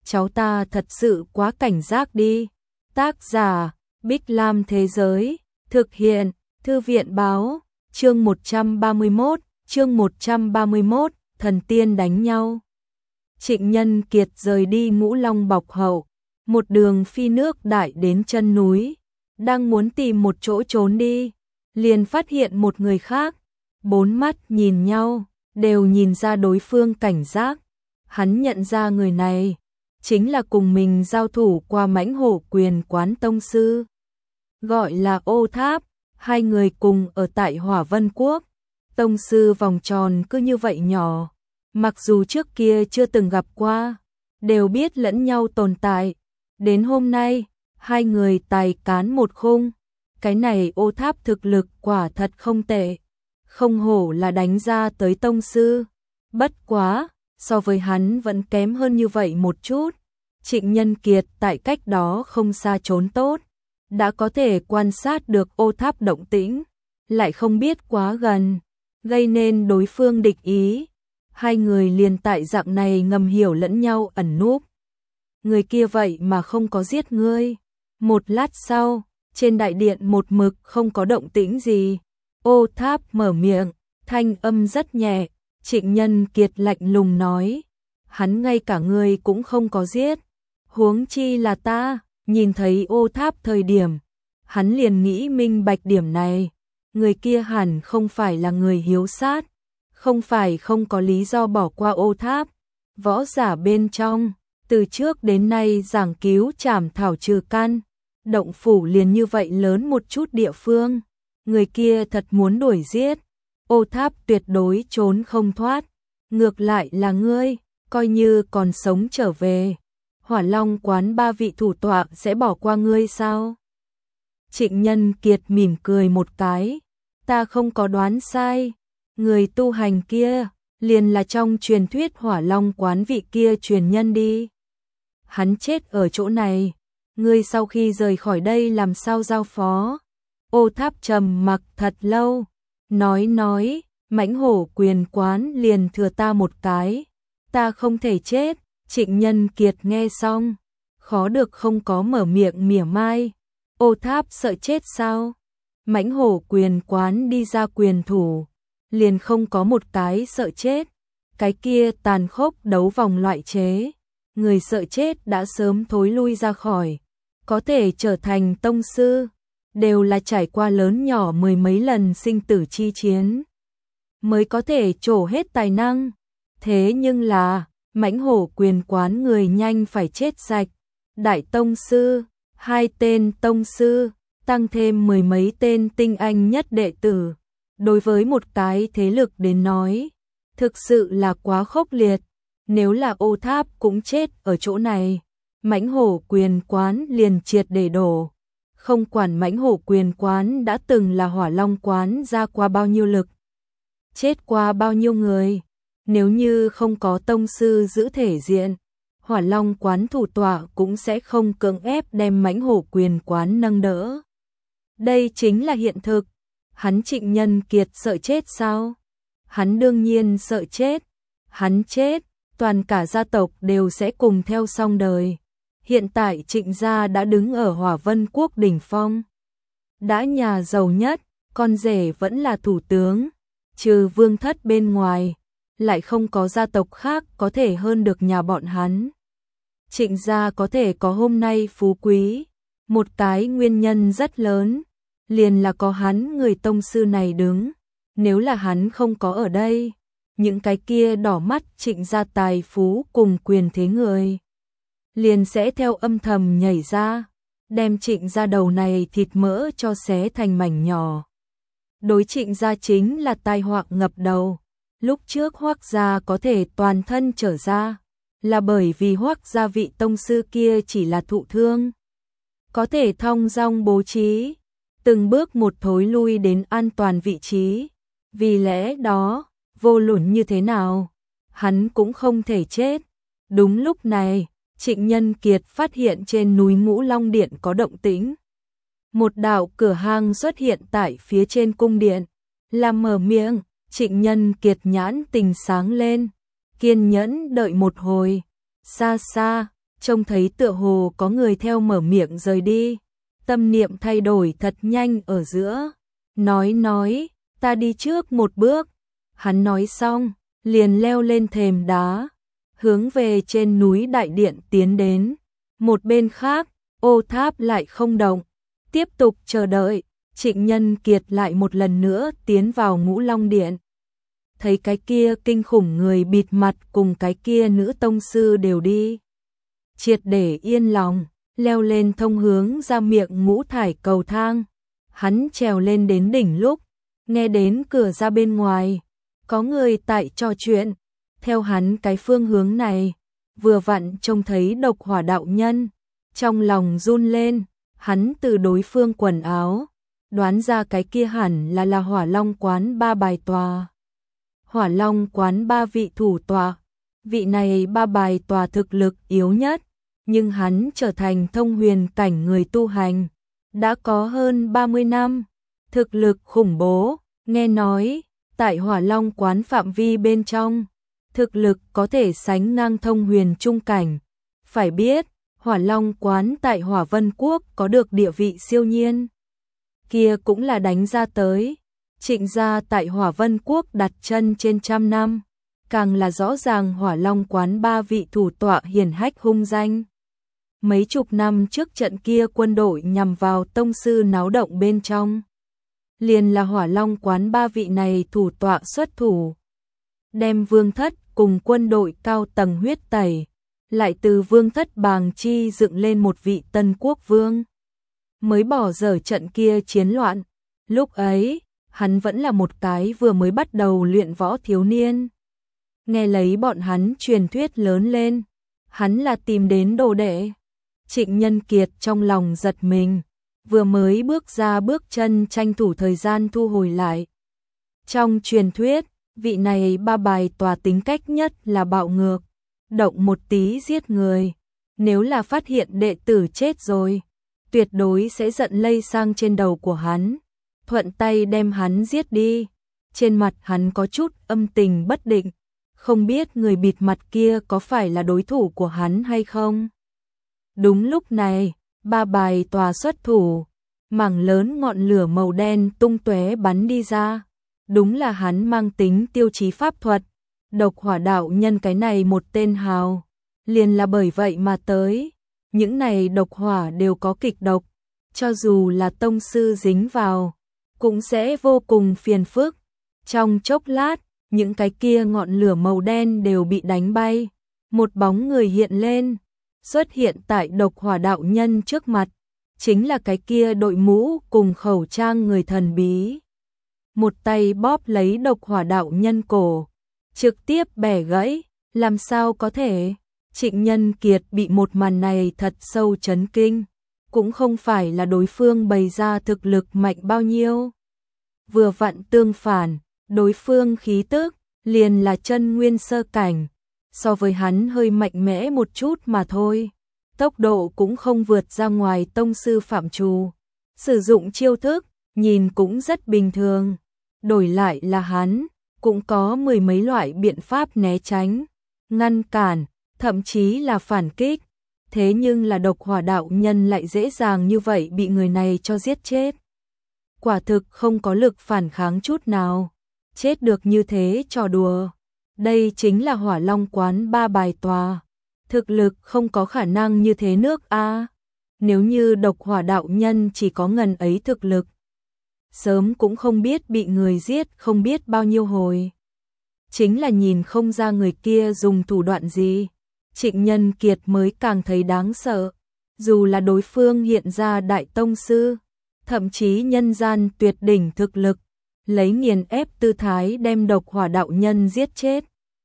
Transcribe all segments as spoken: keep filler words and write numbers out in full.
cháu ta thật sự quá cảnh giác đi. Tác giả, Bích Lam Thế Giới, thực hiện, Thư viện Báo, chương một trăm ba mươi mốt, chương một trăm ba mươi mốt, thần tiên đánh nhau. Trịnh Nhân Kiệt rời đi Ngũ Long Bọc Hậu, một đường phi nước đại đến chân núi, đang muốn tìm một chỗ trốn đi, liền phát hiện một người khác, bốn mắt nhìn nhau, đều nhìn ra đối phương cảnh giác. Hắn nhận ra người này chính là cùng mình giao thủ qua Mãnh Hổ Quyền Quán tông sư, gọi là Ô Tháp. Hai người cùng ở tại Hỏa Vân Quốc. Tông sư vòng tròn cứ như vậy nhỏ, mặc dù trước kia chưa từng gặp qua, đều biết lẫn nhau tồn tại. Đến hôm nay, hai người tài cán một khung. Cái này Ô Tháp thực lực quả thật không tệ, không hổ là đánh ra tới tông sư. Bất quá, so với hắn vẫn kém hơn như vậy một chút. Trịnh Nhân Kiệt tại cách đó không xa trốn tốt, đã có thể quan sát được Ô Tháp động tĩnh, lại không biết quá gần, gây nên đối phương địch ý. Hai người liền tại dạng này ngầm hiểu lẫn nhau ẩn núp. Người kia vậy mà không có giết ngươi. Một lát sau, trên đại điện một mực không có động tĩnh gì. Ô Tháp mở miệng, thanh âm rất nhẹ. Trịnh Nhân Kiệt lạnh lùng nói, hắn ngay cả ngươi cũng không có giết, huống chi là ta. Nhìn thấy Ô Tháp thời điểm, hắn liền nghĩ minh bạch điểm này. Người kia hẳn không phải là người hiếu sát, không phải không có lý do bỏ qua Ô Tháp. Võ giả bên trong, từ trước đến nay giảng cứu trảm thảo trừ căn, động phủ liền như vậy lớn một chút địa phương. Người kia thật muốn đuổi giết, Ô Tháp tuyệt đối trốn không thoát. Ngược lại là ngươi, coi như còn sống trở về, Hỏa Long quán ba vị thủ tọa sẽ bỏ qua ngươi sao? Trịnh Nhân Kiệt mỉm cười một cái, ta không có đoán sai, người tu hành kia liền là trong truyền thuyết Hỏa Long quán vị kia truyền nhân đi. Hắn chết ở chỗ này, ngươi sau khi rời khỏi đây làm sao giao phó? Ô Tháp trầm mặc thật lâu, nói nói, Mãnh Hổ Quyền Quán liền thừa ta một cái, ta không thể chết. Trịnh Nhân Kiệt nghe xong, khó được không có mở miệng mỉa mai. Ô Tháp sợ chết sao? Mãnh Hổ Quyền Quán đi ra quyền thủ, liền không có một cái sợ chết. Cái kia tàn khốc đấu vòng loại chế, người sợ chết đã sớm thối lui ra khỏi. Có thể trở thành tông sư, đều là trải qua lớn nhỏ mười mấy lần sinh tử chi chiến, mới có thể trổ hết tài năng. Thế nhưng là Mãnh Hổ Quyền Quán người nhanh phải chết sạch. Đại tông sư, hai tên tông sư, tăng thêm mười mấy tên tinh anh nhất đệ tử. Đối với một cái thế lực đến nói, thực sự là quá khốc liệt. Nếu là Ô Tháp cũng chết ở chỗ này, Mãnh Hổ Quyền Quán liền triệt để đổ. Không quản Mãnh Hổ Quyền Quán đã từng là Hỏa Long quán ra qua bao nhiêu lực, chết qua bao nhiêu người. Nếu như không có tông sư giữ thể diện, Hỏa Long quán thủ tọa cũng sẽ không cưỡng ép đem Mãnh Hổ Quyền Quán nâng đỡ. Đây chính là hiện thực. Hắn Trịnh Nhân Kiệt sợ chết sao? Hắn đương nhiên sợ chết. Hắn chết, toàn cả gia tộc đều sẽ cùng theo xong đời. Hiện tại Trịnh gia đã đứng ở Hỏa Vân Quốc đỉnh phong, đã nhà giàu nhất, con rể vẫn là thủ tướng, trừ Vương Thất bên ngoài, lại không có gia tộc khác có thể hơn được nhà bọn hắn. Trịnh gia có thể có hôm nay phú quý, một cái nguyên nhân rất lớn, liền là có hắn người tông sư này đứng. Nếu là hắn không có ở đây, những cái kia đỏ mắt Trịnh gia tài phú cùng quyền thế người, liền sẽ theo âm thầm nhảy ra, đem Trịnh gia đầu này thịt mỡ cho xé thành mảnh nhỏ. Đối Trịnh gia chính là tai họa ngập đầu. Lúc trước Hoắc gia có thể toàn thân trở ra, là bởi vì Hoắc gia vị tông sư kia chỉ là thụ thương, có thể thong dong bố trí, từng bước một thối lui đến an toàn vị trí. Vì lẽ đó, vô luận như thế nào, hắn cũng không thể chết. Đúng lúc này, Trịnh Nhân Kiệt phát hiện trên núi Ngũ Long Điện có động tĩnh. Một đạo cửa hang xuất hiện tại phía trên cung điện, làm mở miệng. Trịnh Nhân Kiệt nhãn tình sáng lên, kiên nhẫn đợi một hồi. Xa xa, trông thấy tựa hồ có người theo mở miệng rời đi, tâm niệm thay đổi thật nhanh ở giữa, nói nói, ta đi trước một bước, hắn nói xong, liền leo lên thềm đá, hướng về trên núi đại điện tiến đến, một bên khác, ô tháp lại không động, tiếp tục chờ đợi, Trịnh Nhân Kiệt lại một lần nữa tiến vào Ngũ Long Điện. Thấy cái kia kinh khủng người bịt mặt cùng cái kia nữ tông sư đều đi. Triệt để yên lòng, leo lên thông hướng ra miệng ngũ thải cầu thang. Hắn trèo lên đến đỉnh lúc, nghe đến cửa ra bên ngoài, có người tại trò chuyện. Theo hắn cái phương hướng này, vừa vặn trông thấy Độc Hỏa đạo nhân. Trong lòng run lên, hắn từ đối phương quần áo, đoán ra cái kia hẳn là là Hỏa Long quán ba bài tòa. Hỏa Long quán ba vị thủ tọa, vị này ba bài tòa thực lực yếu nhất, nhưng hắn trở thành thông huyền cảnh người tu hành, đã có hơn ba mươi năm, thực lực khủng bố, nghe nói, tại Hỏa Long quán phạm vi bên trong, thực lực có thể sánh ngang thông huyền trung cảnh. Phải biết, Hỏa Long quán tại Hỏa Vân Quốc có được địa vị siêu nhiên. Kia cũng là đánh ra tới. Trịnh gia tại Hỏa Vân Quốc đặt chân trên trăm năm, càng là rõ ràng Hỏa Long quán ba vị thủ tọa hiển hách hung danh. Mấy chục năm trước trận kia quân đội nhằm vào tông sư náo động bên trong, liền là Hỏa Long quán ba vị này thủ tọa xuất thủ, đem Vương Thất cùng quân đội cao tầng huyết tẩy, lại từ Vương Thất bàng chi dựng lên một vị tân quốc vương, mới bỏ dở trận kia chiến loạn. Lúc ấy, hắn vẫn là một cái vừa mới bắt đầu luyện võ thiếu niên. Nghe lấy bọn hắn truyền thuyết lớn lên, hắn là tìm đến đồ đệ. Trịnh Nhân Kiệt trong lòng giật mình, vừa mới bước ra bước chân tranh thủ thời gian thu hồi lại. Trong truyền thuyết, vị này ba bài tòa tính cách nhất là bạo ngược, động một tí giết người. Nếu là phát hiện đệ tử chết rồi, tuyệt đối sẽ giận lây sang trên đầu của hắn, thuận tay đem hắn giết đi. Trên mặt hắn có chút âm tình bất định, không biết người bịt mặt kia có phải là đối thủ của hắn hay không. Đúng lúc này, ba bài tòa xuất thủ, mảng lớn ngọn lửa màu đen tung tóe bắn đi ra. Đúng là hắn mang tính tiêu chí pháp thuật, Độc Hỏa đạo nhân cái này một tên hào, liền là bởi vậy mà tới. Những này độc hỏa đều có kịch độc, cho dù là tông sư dính vào, cũng sẽ vô cùng phiền phức. Trong chốc lát, những cái kia ngọn lửa màu đen đều bị đánh bay, một bóng người hiện lên, xuất hiện tại Độc Hỏa đạo nhân trước mặt, chính là cái kia đội mũ cùng khẩu trang người thần bí. Một tay bóp lấy Độc Hỏa đạo nhân cổ, trực tiếp bẻ gãy, làm sao có thể? Trịnh Nhân Kiệt bị một màn này thật sâu chấn kinh, cũng không phải là đối phương bày ra thực lực mạnh bao nhiêu. Vừa vặn tương phản, đối phương khí tức, liền là chân nguyên sơ cảnh, so với hắn hơi mạnh mẽ một chút mà thôi. Tốc độ cũng không vượt ra ngoài tông sư phạm trù, sử dụng chiêu thức, nhìn cũng rất bình thường. Đổi lại là hắn, cũng có mười mấy loại biện pháp né tránh, ngăn cản, thậm chí là phản kích. Thế nhưng là Độc Hỏa đạo nhân lại dễ dàng như vậy bị người này cho giết chết. Quả thực không có lực phản kháng chút nào, chết được như thế trò đùa. Đây chính là Hỏa Long quán ba bài tòa, thực lực không có khả năng như thế nước a. Nếu như Độc Hỏa đạo nhân chỉ có ngần ấy thực lực, sớm cũng không biết bị người giết không biết bao nhiêu hồi. Chính là nhìn không ra người kia dùng thủ đoạn gì, Trịnh Nhân Kiệt mới càng thấy đáng sợ. Dù là đối phương hiện ra đại tông sư, thậm chí nhân gian tuyệt đỉnh thực lực, lấy nghiền ép tư thái đem Độc Hỏa đạo nhân giết chết,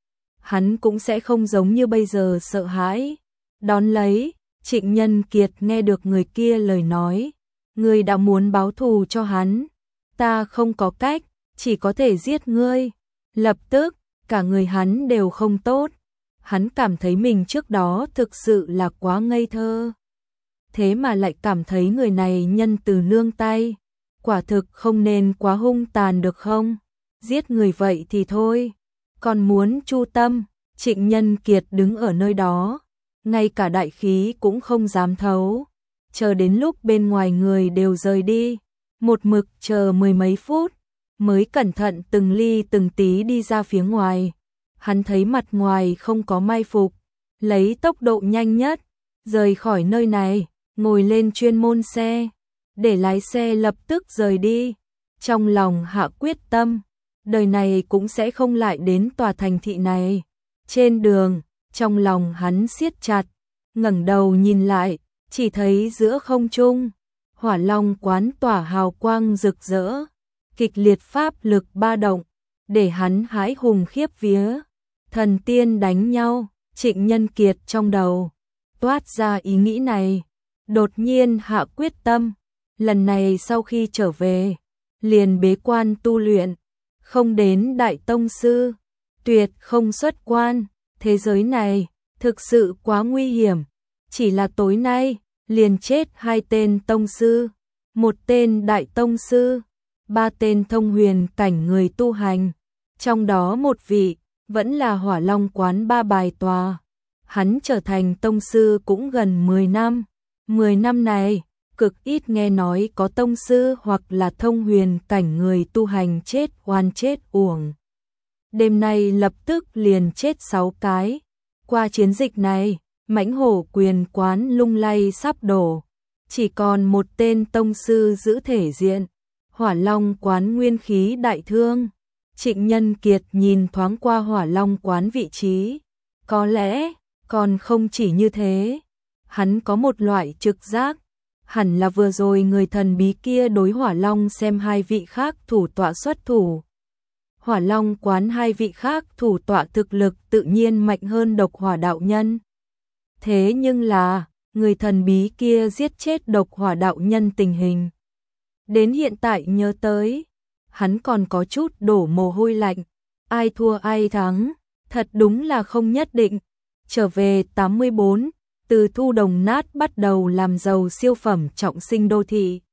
hắn cũng sẽ không giống như bây giờ sợ hãi. Đón lấy, Trịnh Nhân Kiệt nghe được người kia lời nói, người đã muốn báo thù cho hắn, ta không có cách, chỉ có thể giết ngươi. Lập tức, cả người hắn đều không tốt, hắn cảm thấy mình trước đó thực sự là quá ngây thơ. Thế mà lại cảm thấy người này nhân từ nương tay, quả thực không nên quá hung tàn được không? Giết người vậy thì thôi, còn muốn chu tâm. Trịnh Nhân Kiệt đứng ở nơi đó, ngay cả đại khí cũng không dám thấu. Chờ đến lúc bên ngoài người đều rời đi, một mực chờ mười mấy phút, mới cẩn thận từng ly từng tí đi ra phía ngoài. Hắn thấy mặt ngoài không có mai phục, lấy tốc độ nhanh nhất, rời khỏi nơi này, ngồi lên chuyên môn xe, để lái xe lập tức rời đi. Trong lòng hạ quyết tâm, đời này cũng sẽ không lại đến tòa thành thị này. Trên đường, trong lòng hắn siết chặt, ngẩng đầu nhìn lại, chỉ thấy giữa không trung, Hỏa Long quán tỏa hào quang rực rỡ, kịch liệt pháp lực ba động, để hắn hãi hùng khiếp vía. Thần tiên đánh nhau, Trịnh Nhân Kiệt trong đầu toát ra ý nghĩ này, đột nhiên hạ quyết tâm, lần này sau khi trở về, liền bế quan tu luyện, không đến đại tông sư, tuyệt không xuất quan. Thế giới này thực sự quá nguy hiểm, chỉ là tối nay liền chết hai tên tông sư, một tên đại tông sư, ba tên thông huyền cảnh người tu hành, trong đó một vị vẫn là Hỏa Long quán ba bài tòa. Hắn trở thành tông sư cũng gần mười năm, mười năm này cực ít nghe nói có tông sư hoặc là thông huyền cảnh người tu hành chết oan chết uổng. Đêm nay lập tức liền chết sáu cái. Qua chiến dịch này, Mãnh Hổ quyền quán lung lay sắp đổ, chỉ còn một tên tông sư giữ thể diện. Hỏa Long quán nguyên khí đại thương. Trịnh Nhân Kiệt nhìn thoáng qua Hỏa Long quán vị trí, có lẽ còn không chỉ như thế. Hắn có một loại trực giác, hẳn là vừa rồi người thần bí kia đối Hỏa Long xem hai vị khác thủ tọa xuất thủ. Hỏa Long quán hai vị khác thủ tọa thực lực tự nhiên mạnh hơn Độc Hỏa đạo nhân. Thế nhưng là, người thần bí kia giết chết Độc Hỏa đạo nhân tình hình, đến hiện tại nhớ tới, hắn còn có chút đổ mồ hôi lạnh. Ai thua ai thắng, thật đúng là không nhất định. Trở về tám mươi bốn, từ thu đồng nát bắt đầu làm giàu siêu phẩm trọng sinh đô thị.